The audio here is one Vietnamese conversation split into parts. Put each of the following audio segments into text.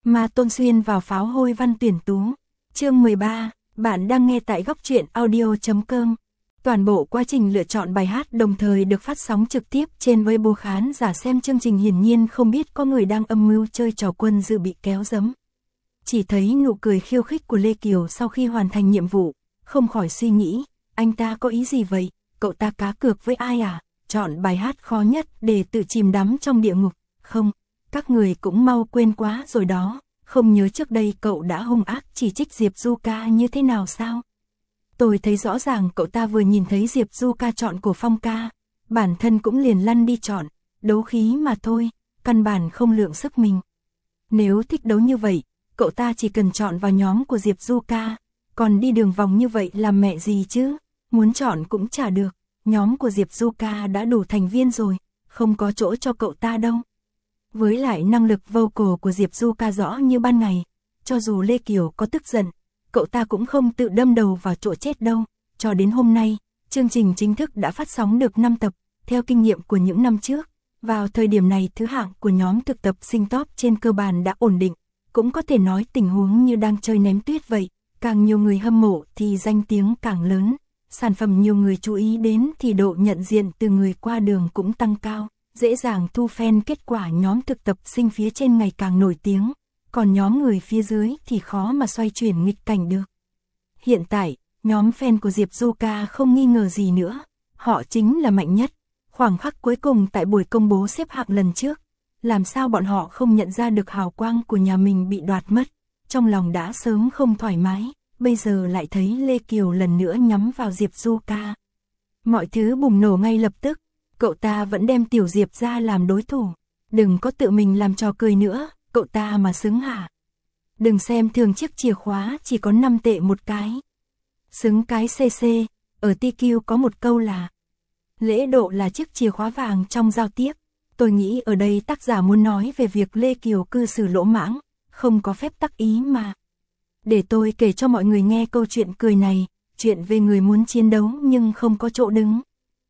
Ma Tôn xuyên vào pháo hôi văn tuyển tú. Chương 13, bạn đang nghe tại góc truyện audio.com. Toàn bộ quá trình lựa chọn bài hát đồng thời được phát sóng trực tiếp trên Weibo, khán giả xem chương trình hiển nhiên không biết có người đang âm mưu chơi trò quân dự bị kéo giấm. Chỉ thấy nụ cười khiêu khích của Lê Kiều sau khi hoàn thành nhiệm vụ, không khỏi suy nghĩ, anh ta có ý gì vậy, cậu ta cá cược với ai à, chọn bài hát khó nhất để tự chìm đắm trong địa ngục, không, các người cũng mau quên quá rồi đó, không nhớ trước đây cậu đã hung ác chỉ trích Diệp Du Ca như thế nào sao? Tôi thấy rõ ràng cậu ta vừa nhìn thấy Diệp Du Ca chọn Cổ Phong ca, bản thân cũng liền lăn đi chọn, đấu khí mà thôi, căn bản không lượng sức mình. Nếu thích đấu như vậy, cậu ta chỉ cần chọn vào nhóm của Diệp Du Ca, còn đi đường vòng như vậy làm mẹ gì chứ, muốn chọn cũng chả được, nhóm của Diệp Du Ca đã đủ thành viên rồi, không có chỗ cho cậu ta đâu. Với lại năng lực vocal của Diệp Du Ca rõ như ban ngày, cho dù Lê Kiều có tức giận, cậu ta cũng không tự đâm đầu vào chỗ chết đâu. Cho đến hôm nay, chương trình chính thức đã phát sóng được 5 tập, theo kinh nghiệm của những năm trước. Vào thời điểm này thứ hạng của nhóm thực tập sinh top trên cơ bản đã ổn định, cũng có thể nói tình huống như đang chơi ném tuyết vậy, càng nhiều người hâm mộ thì danh tiếng càng lớn, sản phẩm nhiều người chú ý đến thì độ nhận diện từ người qua đường cũng tăng cao, dễ dàng thu fan. Kết quả nhóm thực tập sinh phía trên ngày càng nổi tiếng, còn nhóm người phía dưới thì khó mà xoay chuyển nghịch cảnh được. Hiện tại, nhóm fan của Diệp Du Ca không nghi ngờ gì nữa, họ chính là mạnh nhất. Khoảng khắc cuối cùng tại buổi công bố xếp hạng lần trước, làm sao bọn họ không nhận ra được hào quang của nhà mình bị đoạt mất, trong lòng đã sớm không thoải mái, bây giờ lại thấy Lê Kiều lần nữa nhắm vào Diệp Du Ca. Mọi thứ bùng nổ ngay lập tức, cậu ta vẫn đem Tiểu Diệp ra làm đối thủ, đừng có tự mình làm trò cười nữa, cậu ta mà xứng hả? Đừng xem thường chiếc chìa khóa chỉ có 5 tệ một cái. Xứng cái CC, ở TQ có một câu là lễ độ là chiếc chìa khóa vàng trong giao tiếp. Tôi nghĩ ở đây tác giả muốn nói về việc Lê Kiều cư xử lỗ mãng, không có phép tắc ý mà. Để tôi kể cho mọi người nghe câu chuyện cười này, chuyện về người muốn chiến đấu nhưng không có chỗ đứng.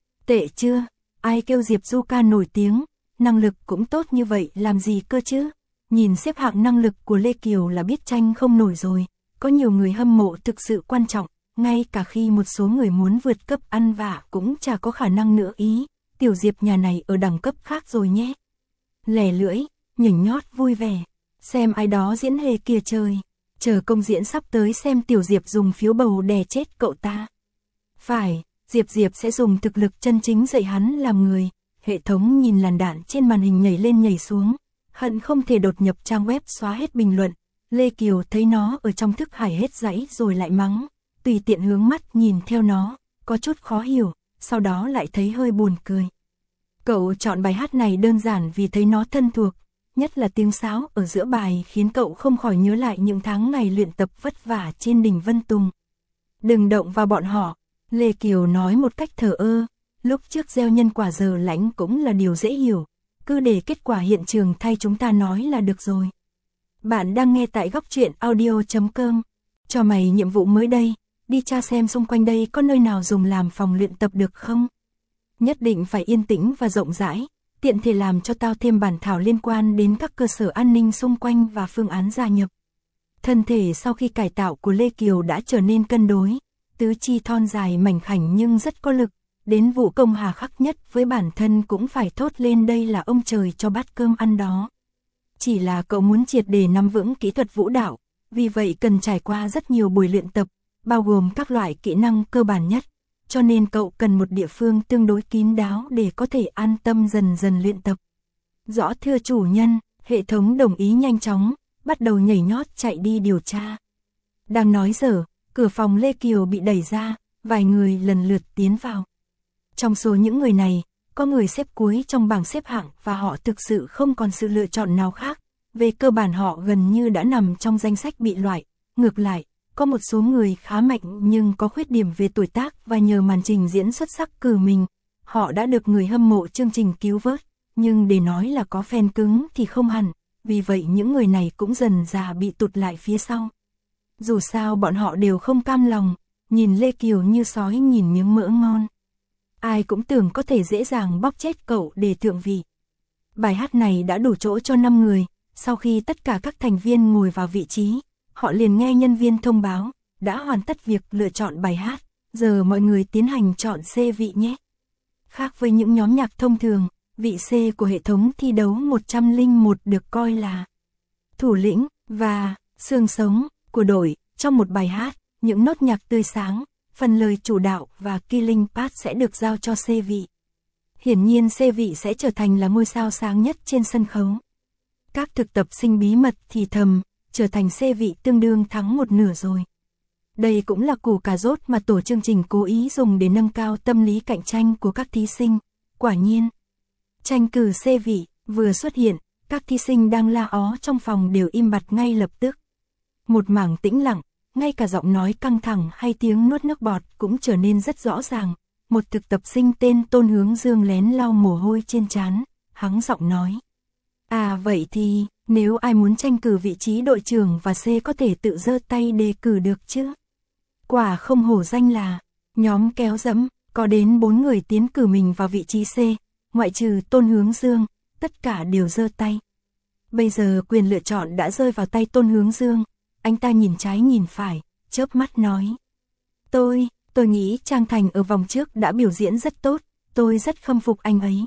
Tệ chưa? Ai kêu Diệp Du Ca nổi tiếng, năng lực cũng tốt như vậy làm gì cơ chứ? Nhìn xếp hạng năng lực của Lê Kiều là biết tranh không nổi rồi, có nhiều người hâm mộ thực sự quan trọng, ngay cả khi một số người muốn vượt cấp ăn vạ cũng chả có khả năng nữa ý, Tiểu Diệp nhà này ở đẳng cấp khác rồi nhé. Lẻ lưỡi, nhỉnh nhót vui vẻ, xem ai đó diễn hề kìa trời, chờ công diễn sắp tới xem Tiểu Diệp dùng phiếu bầu đè chết cậu ta. Phải, Diệp sẽ dùng thực lực chân chính dạy hắn làm người, hệ thống nhìn làn đạn trên màn hình nhảy lên nhảy xuống, hận không thể đột nhập trang web xóa hết bình luận. Lê Kiều thấy nó ở trong thức hải hết dãy rồi lại mắng, tùy tiện hướng mắt nhìn theo nó, có chút khó hiểu, sau đó lại thấy hơi buồn cười. Cậu chọn bài hát này đơn giản vì thấy nó thân thuộc, nhất là tiếng sáo ở giữa bài khiến cậu không khỏi nhớ lại những tháng ngày luyện tập vất vả trên đỉnh Vân Tùng. Đừng động vào bọn họ, Lê Kiều nói một cách thờ ơ, lúc trước gieo nhân quả giờ lãnh cũng là điều dễ hiểu, cứ để kết quả hiện trường thay chúng ta nói là được rồi. Bạn đang nghe tại góc truyện audio.com, cho mày nhiệm vụ mới đây, đi tra xem xung quanh đây có nơi nào dùng làm phòng luyện tập được không? Nhất định phải yên tĩnh và rộng rãi, tiện thể làm cho tao thêm bản thảo liên quan đến các cơ sở an ninh xung quanh và phương án gia nhập. Thân thể sau khi cải tạo của Lê Kiều đã trở nên cân đối, tứ chi thon dài mảnh khảnh nhưng rất có lực, đến vũ công hà khắc nhất với bản thân cũng phải thốt lên đây là ông trời cho bát cơm ăn đó. Chỉ là cậu muốn triệt để nắm vững kỹ thuật vũ đạo, vì vậy cần trải qua rất nhiều buổi luyện tập, bao gồm các loại kỹ năng cơ bản nhất, cho nên cậu cần một địa phương tương đối kín đáo để có thể an tâm dần dần luyện tập. Rõ thưa chủ nhân, hệ thống đồng ý nhanh chóng, bắt đầu nhảy nhót chạy đi điều tra. Đang nói dở, cửa phòng Lê Kiều bị đẩy ra, vài người lần lượt tiến vào. Trong số những người này, có người xếp cuối trong bảng xếp hạng và họ thực sự không còn sự lựa chọn nào khác. Về cơ bản họ gần như đã nằm trong danh sách bị loại. Ngược lại, có một số người khá mạnh nhưng có khuyết điểm về tuổi tác và nhờ màn trình diễn xuất sắc cử mình, họ đã được người hâm mộ chương trình cứu vớt. Nhưng để nói là có fan cứng thì không hẳn, vì vậy những người này cũng dần dà bị tụt lại phía sau. Dù sao bọn họ đều không cam lòng, nhìn Lê Kiều như sói nhìn miếng mỡ ngon. Ai cũng tưởng có thể dễ dàng bóp chết cậu để thượng vị. Bài hát này đã đủ chỗ cho 5 người, Sau khi tất cả các thành viên ngồi vào vị trí, họ liền nghe nhân viên thông báo, đã hoàn tất việc lựa chọn bài hát, giờ mọi người tiến hành chọn C vị nhé. Khác với những nhóm nhạc thông thường, vị C của hệ thống thi đấu 101 được coi là thủ lĩnh và xương sống của đội trong một bài hát. Những nốt nhạc tươi sáng, phần lời chủ đạo và killing part sẽ được giao cho C vị. Hiển nhiên C vị sẽ trở thành là ngôi sao sáng nhất trên sân khấu. Các thực tập sinh bí mật thì thầm, trở thành C vị tương đương thắng một nửa rồi. Đây cũng là củ cà rốt mà tổ chương trình cố ý dùng để nâng cao tâm lý cạnh tranh của các thí sinh. Quả nhiên, tranh cử C vị vừa xuất hiện, các thí sinh đang la ó trong phòng đều im bặt ngay lập tức. Một mảng tĩnh lặng, ngay cả giọng nói căng thẳng hay tiếng nuốt nước bọt cũng trở nên rất rõ ràng. Một thực tập sinh tên Tôn Hướng Dương lén lau mồ hôi trên trán, hắng giọng nói. À vậy thì, nếu ai muốn tranh cử vị trí đội trưởng và C có thể tự giơ tay đề cử được chứ? Quả không hổ danh là, nhóm kéo dẫm, có đến 4 người tiến cử mình vào vị trí C, ngoại trừ Tôn Hướng Dương, tất cả đều giơ tay. Bây giờ quyền lựa chọn đã rơi vào tay Tôn Hướng Dương, anh ta nhìn trái nhìn phải, chớp mắt nói. Tôi nghĩ Trang Thành ở vòng trước đã biểu diễn rất tốt, tôi rất khâm phục anh ấy.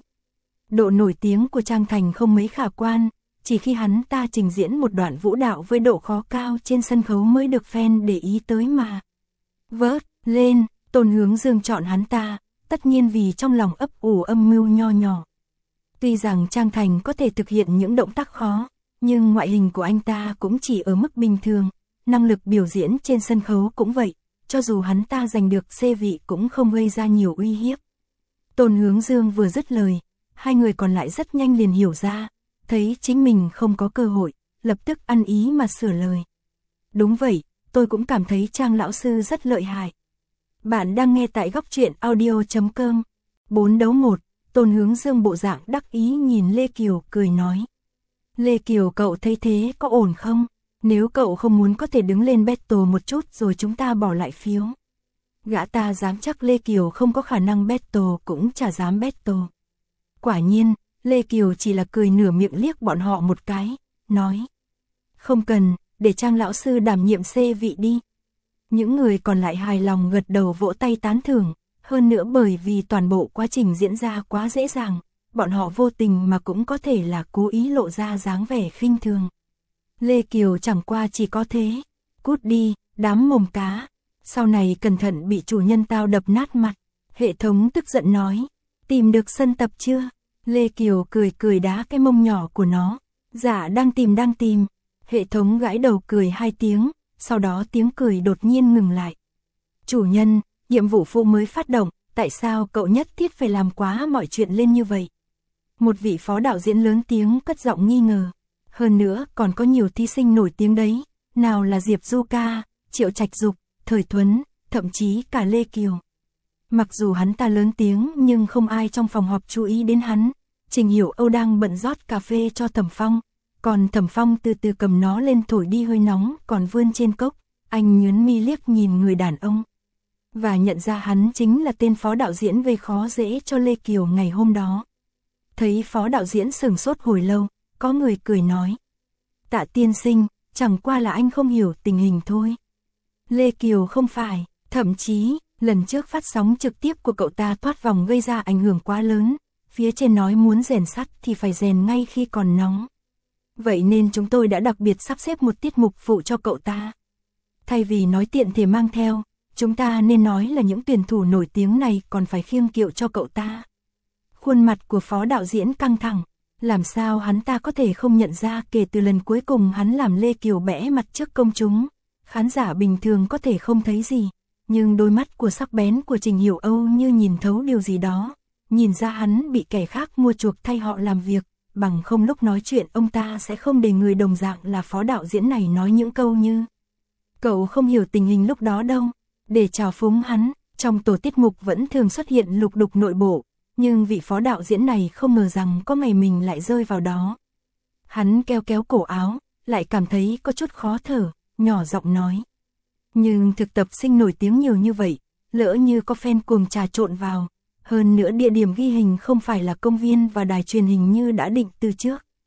Độ nổi tiếng của Trang Thành không mấy khả quan, chỉ khi hắn ta trình diễn một đoạn vũ đạo với độ khó cao trên sân khấu mới được fan để ý tới mà. Vớt lên, Tôn Hướng Dương chọn hắn ta, tất nhiên vì trong lòng ấp ủ âm mưu nho nhỏ. Tuy rằng Trang Thành có thể thực hiện những động tác khó, nhưng ngoại hình của anh ta cũng chỉ ở mức bình thường, năng lực biểu diễn trên sân khấu cũng vậy, cho dù hắn ta giành được C vị cũng không gây ra nhiều uy hiếp. Tôn Hướng Dương vừa dứt lời, hai người còn lại rất nhanh liền hiểu ra, thấy chính mình không có cơ hội, lập tức ăn ý mà sửa lời. Đúng vậy, tôi cũng cảm thấy Trang lão sư rất lợi hại. Bạn đang nghe tại góc truyện audio.com. 4-1, Tôn Hướng Dương bộ dạng đắc ý nhìn Lê Kiều cười nói. Lê Kiều cậu thấy thế có ổn không? Nếu cậu không muốn có thể đứng lên battle một chút rồi chúng ta bỏ lại phiếu. Gã ta dám chắc Lê Kiều không có khả năng battle cũng chả dám battle. Quả nhiên, Lê Kiều chỉ là cười nửa miệng liếc bọn họ một cái, nói. Không cần, để Trang lão sư đảm nhiệm C vị đi. Những người còn lại hài lòng gật đầu vỗ tay tán thưởng, hơn nữa bởi vì toàn bộ quá trình diễn ra quá dễ dàng, bọn họ vô tình mà cũng có thể là cố ý lộ ra dáng vẻ khinh thường. Lê Kiều chẳng qua chỉ có thế, cút đi, đám mồm cá, sau này cẩn thận bị chủ nhân tao đập nát mặt. Hệ thống tức giận nói, tìm được sân tập chưa? Lê Kiều cười đá cái mông nhỏ của nó, dạ đang tìm. Hệ thống gãi đầu cười 2 tiếng, sau đó tiếng cười đột nhiên ngừng lại. Chủ nhân, nhiệm vụ phụ mới phát động, tại sao cậu nhất thiết phải làm quá mọi chuyện lên như vậy? Một vị phó đạo diễn lớn tiếng cất giọng nghi ngờ. Hơn nữa còn có nhiều thí sinh nổi tiếng đấy, nào là Diệp Du Ca, Triệu Trạch Dục, Thời Thuấn, thậm chí cả Lê Kiều. Mặc dù hắn ta lớn tiếng nhưng không ai trong phòng họp chú ý đến hắn. Trình Hiểu Âu đang bận rót cà phê cho Thẩm Phong, còn Thẩm Phong từ từ cầm nó lên thổi đi hơi nóng còn vươn trên cốc. Anh nhướng mi liếc nhìn người đàn ông và nhận ra hắn chính là tên phó đạo diễn gây khó dễ cho Lê Kiều ngày hôm đó. Thấy phó đạo diễn sửng sốt hồi lâu, có người cười nói. Tạ tiên sinh, chẳng qua là anh không hiểu tình hình thôi. Lê Kiều không phải, thậm chí, lần trước phát sóng trực tiếp của cậu ta thoát vòng gây ra ảnh hưởng quá lớn. Phía trên nói muốn rèn sắt thì phải rèn ngay khi còn nóng. Vậy nên chúng tôi đã đặc biệt sắp xếp một tiết mục phụ cho cậu ta. Thay vì nói tiện thể mang theo, chúng ta nên nói là những tuyển thủ nổi tiếng này còn phải khiêng kiệu cho cậu ta. Khuôn mặt của phó đạo diễn căng thẳng, làm sao hắn ta có thể không nhận ra kể từ lần cuối cùng hắn làm Lê Kiều bẽ mặt trước công chúng. Khán giả bình thường có thể không thấy gì, nhưng đôi mắt của sắc bén của Trình Hiểu Âu như nhìn thấu điều gì đó. Nhìn ra hắn bị kẻ khác mua chuộc thay họ làm việc, bằng không lúc nói chuyện ông ta sẽ không để người đồng dạng là phó đạo diễn này nói những câu như cậu không hiểu tình hình lúc đó đâu, để trào phúng hắn. Trong tổ tiết mục vẫn thường xuất hiện lục đục nội bộ, nhưng vị phó đạo diễn này không ngờ rằng có ngày mình lại rơi vào đó. Hắn kéo cổ áo, lại cảm thấy có chút khó thở, nhỏ giọng nói. Nhưng thực tập sinh nổi tiếng nhiều như vậy, lỡ như có fan cuồng trà trộn vào. Hơn nữa địa điểm ghi hình không phải là công viên và đài truyền hình như đã định từ trước.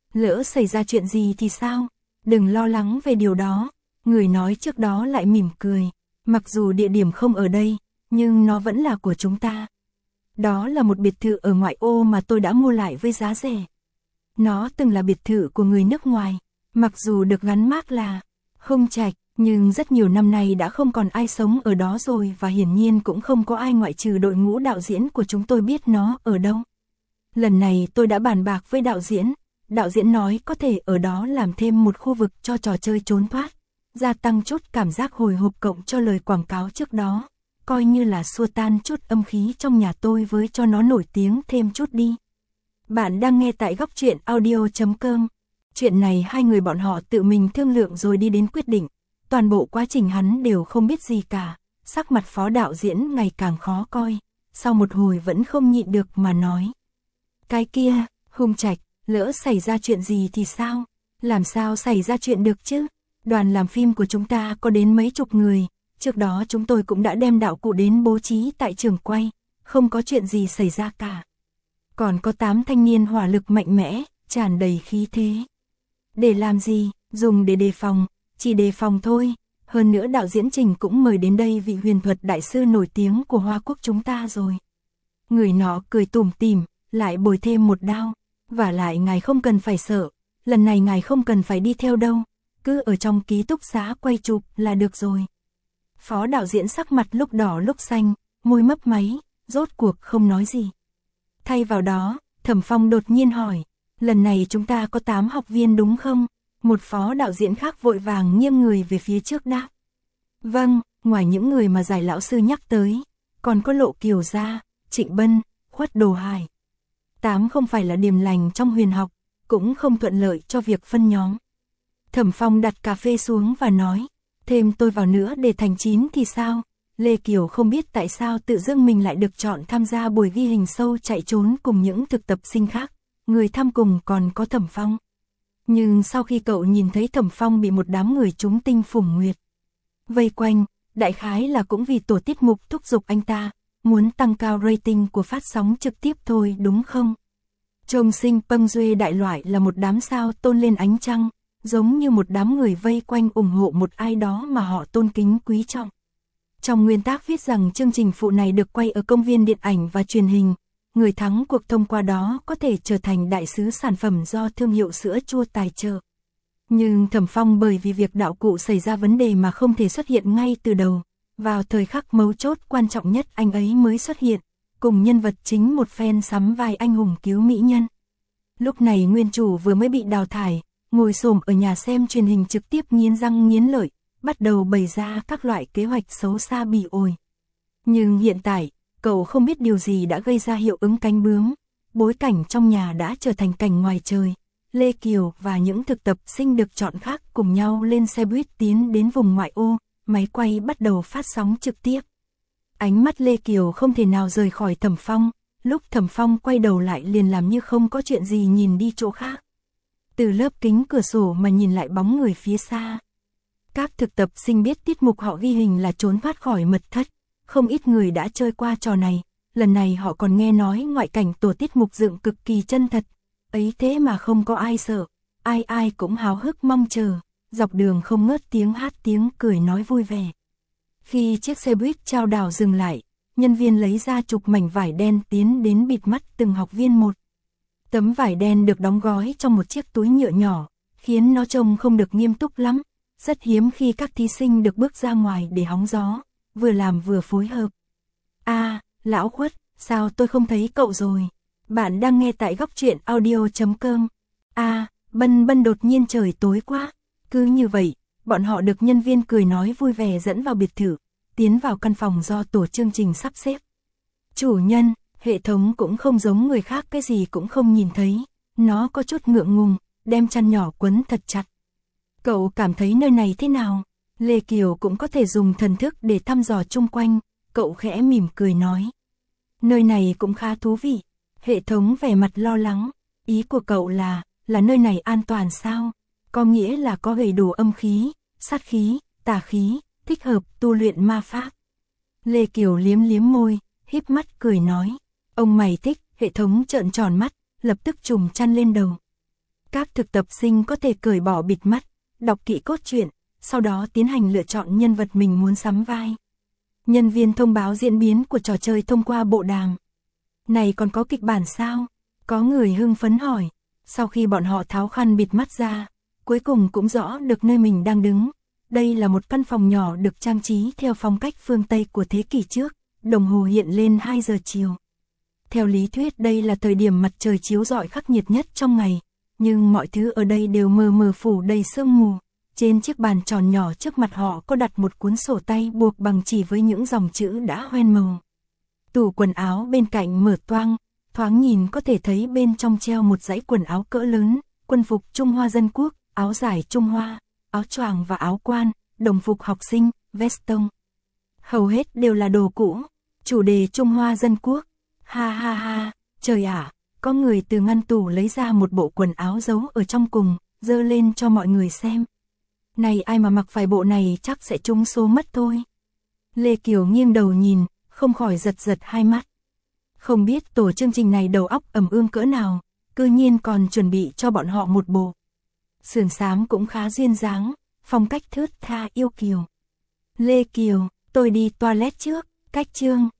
lỡ xảy ra chuyện gì thì sao? Đừng lo lắng về điều đó. Người nói trước đó lại mỉm cười. Mặc dù địa điểm không ở đây, nhưng nó vẫn là của chúng ta. Đó là một biệt thự ở ngoại ô mà tôi đã mua lại với giá rẻ. Nó từng là biệt thự của người nước ngoài, mặc dù được gắn mác là Hung Trạch, nhưng rất nhiều năm nay đã không còn ai sống ở đó rồi và hiển nhiên cũng không có ai ngoại trừ đội ngũ đạo diễn của chúng tôi biết nó ở đâu. Lần này tôi đã bàn bạc với đạo diễn nói có thể ở đó làm thêm một khu vực cho trò chơi trốn thoát, gia tăng chút cảm giác hồi hộp cộng cho lời quảng cáo trước đó, coi như là xua tan chút âm khí trong nhà tôi với cho nó nổi tiếng thêm chút đi. Bạn đang nghe tại góc truyện audio.com. Chuyện này hai người bọn họ tự mình thương lượng rồi đi đến quyết định, toàn bộ quá trình hắn đều không biết gì cả, sắc mặt phó đạo diễn ngày càng khó coi, sau một hồi vẫn không nhịn được mà nói. Cái kia, Hung Trạch, lỡ xảy ra chuyện gì thì sao? Làm sao xảy ra chuyện được chứ? Đoàn làm phim của chúng ta có đến mấy chục người, trước đó chúng tôi cũng đã đem đạo cụ đến bố trí tại trường quay, không có chuyện gì xảy ra cả. Còn có 8 thanh niên hỏa lực mạnh mẽ, tràn đầy khí thế. Để làm gì? Dùng để đề phòng, chỉ đề phòng thôi. Hơn nữa đạo diễn Trình cũng mời đến đây vị huyền thuật đại sư nổi tiếng của Hoa Quốc chúng ta rồi. Người nọ cười tủm tỉm, lại bồi thêm một đao. Vả lại ngài không cần phải sợ, lần này ngài không cần phải đi theo đâu, cứ ở trong ký túc xá quay chụp là được rồi. Phó đạo diễn sắc mặt lúc đỏ lúc xanh, môi mấp máy, rốt cuộc không nói gì. Thay vào đó, Thẩm Phong đột nhiên hỏi, lần này chúng ta có 8 học viên đúng không? Một phó đạo diễn khác vội vàng nghiêng người về phía trước đáp. Vâng, ngoài những người mà giải lão sư nhắc tới, còn có Lộ Kiều Gia, Trịnh Bân, Khuất Đồ Hải. 8 không phải là điềm lành trong huyền học, cũng không thuận lợi cho việc phân nhóm. Thẩm Phong đặt cà phê xuống và nói, thêm tôi vào nữa để thành 9 thì sao? Lê Kiều không biết tại sao tự dưng mình lại được chọn tham gia buổi ghi hình sâu chạy trốn cùng những thực tập sinh khác, người tham cùng còn có Thẩm Phong. Nhưng sau khi cậu nhìn thấy Thẩm Phong bị một đám người trúng tinh phủng nguyệt vây quanh, đại khái là cũng vì tổ tiết mục thúc giục anh ta, muốn tăng cao rating của phát sóng trực tiếp thôi đúng không? Trông Sinh Pâng Duê đại loại là một đám sao tôn lên ánh trăng, giống như một đám người vây quanh ủng hộ một ai đó mà họ tôn kính quý trọng. Trong nguyên tác viết rằng chương trình phụ này được quay ở công viên điện ảnh và truyền hình, người thắng cuộc thông qua đó có thể trở thành đại sứ sản phẩm do thương hiệu sữa chua tài trợ. Nhưng Thẩm Phong bởi vì việc đạo cụ xảy ra vấn đề mà không thể xuất hiện ngay từ đầu, vào thời khắc mấu chốt quan trọng nhất anh ấy mới xuất hiện, cùng nhân vật chính một phen sắm vai anh hùng cứu mỹ nhân. Lúc này nguyên chủ vừa mới bị đào thải, ngồi xổm ở nhà xem truyền hình trực tiếp nghiến răng nghiến lợi, bắt đầu bày ra các loại kế hoạch xấu xa bỉ ổi. Nhưng hiện tại, cậu không biết điều gì đã gây ra hiệu ứng cánh bướm, bối cảnh trong nhà đã trở thành cảnh ngoài trời. Lê Kiều và những thực tập sinh được chọn khác cùng nhau lên xe buýt tiến đến vùng ngoại ô, máy quay bắt đầu phát sóng trực tiếp. Ánh mắt Lê Kiều không thể nào rời khỏi Thẩm Phong, lúc Thẩm Phong quay đầu lại liền làm như không có chuyện gì nhìn đi chỗ khác. Từ lớp kính cửa sổ mà nhìn lại bóng người phía xa. Các thực tập sinh biết tiết mục họ ghi hình là trốn thoát khỏi mật thất, không ít người đã chơi qua trò này, lần này họ còn nghe nói ngoại cảnh tổ tiết mục dựng cực kỳ chân thật, ấy thế mà không có ai sợ, ai ai cũng háo hức mong chờ, dọc đường không ngớt tiếng hát tiếng cười nói vui vẻ. Khi chiếc xe buýt chao đảo dừng lại, nhân viên lấy ra chục mảnh vải đen tiến đến bịt mắt từng học viên một. Tấm vải đen được đóng gói trong một chiếc túi nhựa nhỏ, khiến nó trông không được nghiêm túc lắm, rất hiếm khi các thí sinh được bước ra ngoài để hóng gió, vừa làm vừa phối hợp. Lão Khuất, sao tôi không thấy cậu rồi? Bạn đang nghe tại góc truyện audio.com. Bân đột nhiên trời tối quá. Cứ như vậy, bọn họ được nhân viên cười nói vui vẻ dẫn vào biệt thự, tiến vào căn phòng do tổ chương trình sắp xếp. Chủ nhân, hệ thống cũng không giống người khác, cái gì cũng không nhìn thấy, nó có chút ngượng ngùng, đem chăn nhỏ quấn thật chặt. Cậu cảm thấy nơi này thế nào? Lê Kiều cũng có thể dùng thần thức để thăm dò chung quanh, cậu khẽ mỉm cười nói. Nơi này cũng khá thú vị. Hệ thống vẻ mặt lo lắng, ý của cậu là nơi này an toàn sao? Có nghĩa là có đầy đủ âm khí, sát khí, tà khí, thích hợp tu luyện ma pháp. Lê Kiều liếm liếm môi, híp mắt cười nói. Ông mày thích, hệ thống trợn tròn mắt, lập tức trùm chăn lên đầu. Các thực tập sinh có thể cởi bỏ bịt mắt, đọc kỹ cốt truyện, sau đó tiến hành lựa chọn nhân vật mình muốn sắm vai. Nhân viên thông báo diễn biến của trò chơi thông qua bộ đàm. Này còn có kịch bản sao? Có người hưng phấn hỏi. Sau khi bọn họ tháo khăn bịt mắt ra, cuối cùng cũng rõ được nơi mình đang đứng. Đây là một căn phòng nhỏ được trang trí theo phong cách phương Tây của thế kỷ trước, đồng hồ hiện lên 2 giờ chiều. Theo lý thuyết đây là thời điểm mặt trời chiếu rọi khắc nghiệt nhất trong ngày, nhưng mọi thứ ở đây đều mờ mờ phủ đầy sương mù. Trên chiếc bàn tròn nhỏ trước mặt họ có đặt một cuốn sổ tay buộc bằng chỉ với những dòng chữ đã hoen màu. Tủ quần áo bên cạnh mở toang, thoáng nhìn có thể thấy bên trong treo một dãy quần áo cỡ lớn, quân phục Trung Hoa Dân Quốc, áo dài Trung Hoa, áo choàng và áo quan, đồng phục học sinh, veston. Hầu hết đều là đồ cũ, chủ đề Trung Hoa Dân Quốc. Ha ha ha, trời ạ, có người từ ngăn tủ lấy ra một bộ quần áo giấu ở trong cùng, dơ lên cho mọi người xem. Này ai mà mặc phải bộ này chắc sẽ trúng số mất thôi. Lê Kiều nghiêng đầu nhìn, không khỏi giật giật hai mắt. Không biết tổ chương trình này đầu óc ẩm ương cỡ nào, cư nhiên còn chuẩn bị cho bọn họ một bộ. Sườn xám cũng khá duyên dáng, phong cách thướt tha yêu kiều. Lê Kiều, tôi đi toilet trước, cách chương.